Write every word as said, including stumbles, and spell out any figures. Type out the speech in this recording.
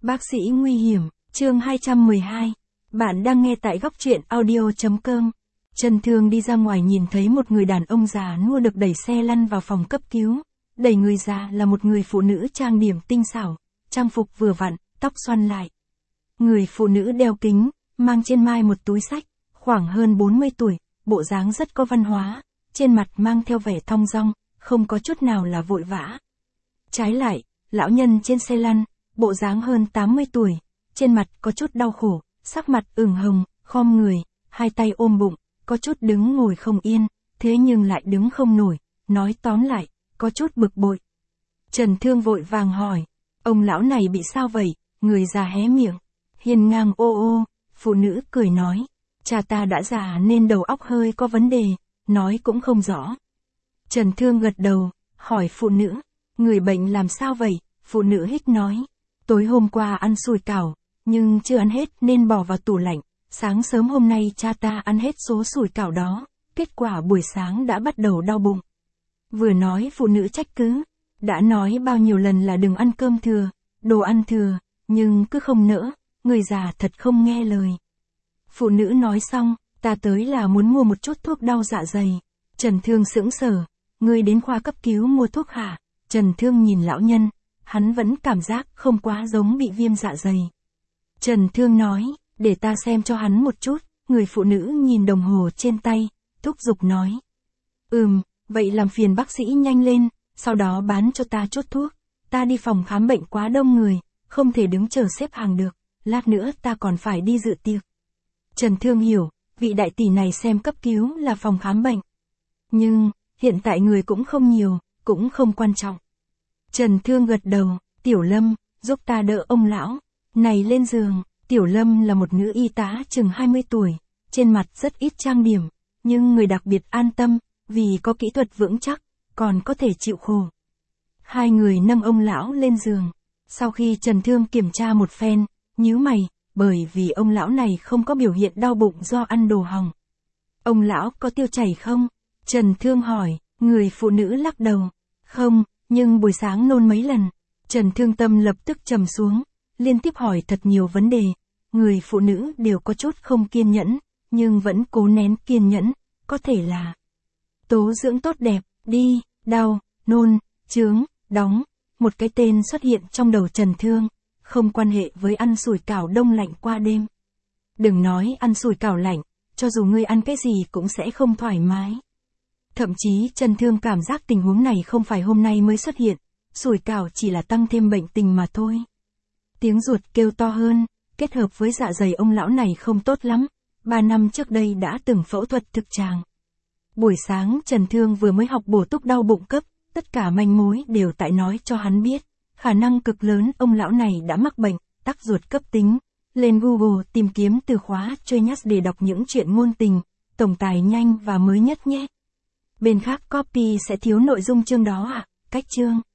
Bác sĩ nguy hiểm, chương hai trăm mười hai. Bạn đang nghe tại góc truyện audio chấm com. Trần Thương đi ra ngoài nhìn thấy một người đàn ông già nua được đẩy xe lăn vào phòng cấp cứu. Đẩy người già là một người phụ nữ trang điểm tinh xảo, trang phục vừa vặn, tóc xoăn lại. Người phụ nữ đeo kính, mang trên vai một túi xách, khoảng hơn bốn mươi tuổi, bộ dáng rất có văn hóa, trên mặt mang theo vẻ thong dong, không có chút nào là vội vã. Trái lại, lão nhân trên xe lăn, bộ dáng hơn tám mươi tuổi, trên mặt có chút đau khổ, sắc mặt ửng hồng, khom người, hai tay ôm bụng, có chút đứng ngồi không yên, thế nhưng lại đứng không nổi, nói tóm lại, có chút bực bội. Trần Thương vội vàng hỏi, ông lão này bị sao vậy? Người già hé miệng, hiên ngang ô ô, phụ nữ cười nói, cha ta đã già nên đầu óc hơi có vấn đề, nói cũng không rõ. Trần Thương gật đầu, hỏi phụ nữ, người bệnh làm sao vậy? Phụ nữ hít nói, tối hôm qua ăn sủi cảo, nhưng chưa ăn hết nên bỏ vào tủ lạnh, sáng sớm hôm nay cha ta ăn hết số sủi cảo đó, kết quả buổi sáng đã bắt đầu đau bụng. Vừa nói phụ nữ trách cứ, đã nói bao nhiêu lần là đừng ăn cơm thừa, đồ ăn thừa, nhưng cứ không nỡ, người già thật không nghe lời. Phụ nữ nói xong, ta tới là muốn mua một chút thuốc đau dạ dày. Trần Thương sững sờ, ngươi đến khoa cấp cứu mua thuốc hả? Trần Thương nhìn lão nhân, hắn vẫn cảm giác không quá giống bị viêm dạ dày. Trần Thương nói, để ta xem cho hắn một chút, người phụ nữ nhìn đồng hồ trên tay, thúc giục nói. Ừm, vậy làm phiền bác sĩ nhanh lên, sau đó bán cho ta chút thuốc, ta đi phòng khám bệnh quá đông người, không thể đứng chờ xếp hàng được, lát nữa ta còn phải đi dự tiệc. Trần Thương hiểu, vị đại tỷ này xem cấp cứu là phòng khám bệnh. Nhưng, hiện tại người cũng không nhiều, cũng không quan trọng. Trần Thương gật đầu, Tiểu Lâm, giúp ta đỡ ông lão này lên giường. Tiểu Lâm là một nữ y tá chừng hai mươi tuổi, trên mặt rất ít trang điểm, nhưng người đặc biệt an tâm, vì có kỹ thuật vững chắc, còn có thể chịu khổ. Hai người nâng ông lão lên giường, sau khi Trần Thương kiểm tra một phen, nhíu mày, bởi vì ông lão này không có biểu hiện đau bụng do ăn đồ hỏng. Ông lão có tiêu chảy không? Trần Thương hỏi, người phụ nữ lắc đầu, không, nhưng buổi sáng nôn mấy lần. Trần Thương tâm lập tức trầm xuống, liên tiếp hỏi thật nhiều vấn đề, người phụ nữ đều có chút không kiên nhẫn, nhưng vẫn cố nén kiên nhẫn, có thể là tố dưỡng tốt đẹp, đi, đau, nôn, chướng, đóng, một cái tên xuất hiện trong đầu Trần Thương, không quan hệ với ăn sủi cảo đông lạnh qua đêm. Đừng nói ăn sủi cảo lạnh, cho dù ngươi ăn cái gì cũng sẽ không thoải mái. Thậm chí Trần Thương cảm giác tình huống này không phải hôm nay mới xuất hiện, sủi cảo chỉ là tăng thêm bệnh tình mà thôi. Tiếng ruột kêu to hơn, kết hợp với dạ dày ông lão này không tốt lắm, ba năm trước đây đã từng phẫu thuật thực tràng. Buổi sáng Trần Thương vừa mới học bổ túc đau bụng cấp, tất cả manh mối đều tại nói cho hắn biết, khả năng cực lớn ông lão này đã mắc bệnh, tắc ruột cấp tính. Lên Google tìm kiếm từ khóa Genius để đọc những chuyện ngôn tình, tổng tài nhanh và mới nhất nhé. Bên khác copy sẽ thiếu nội dung chương đó à, cách chương.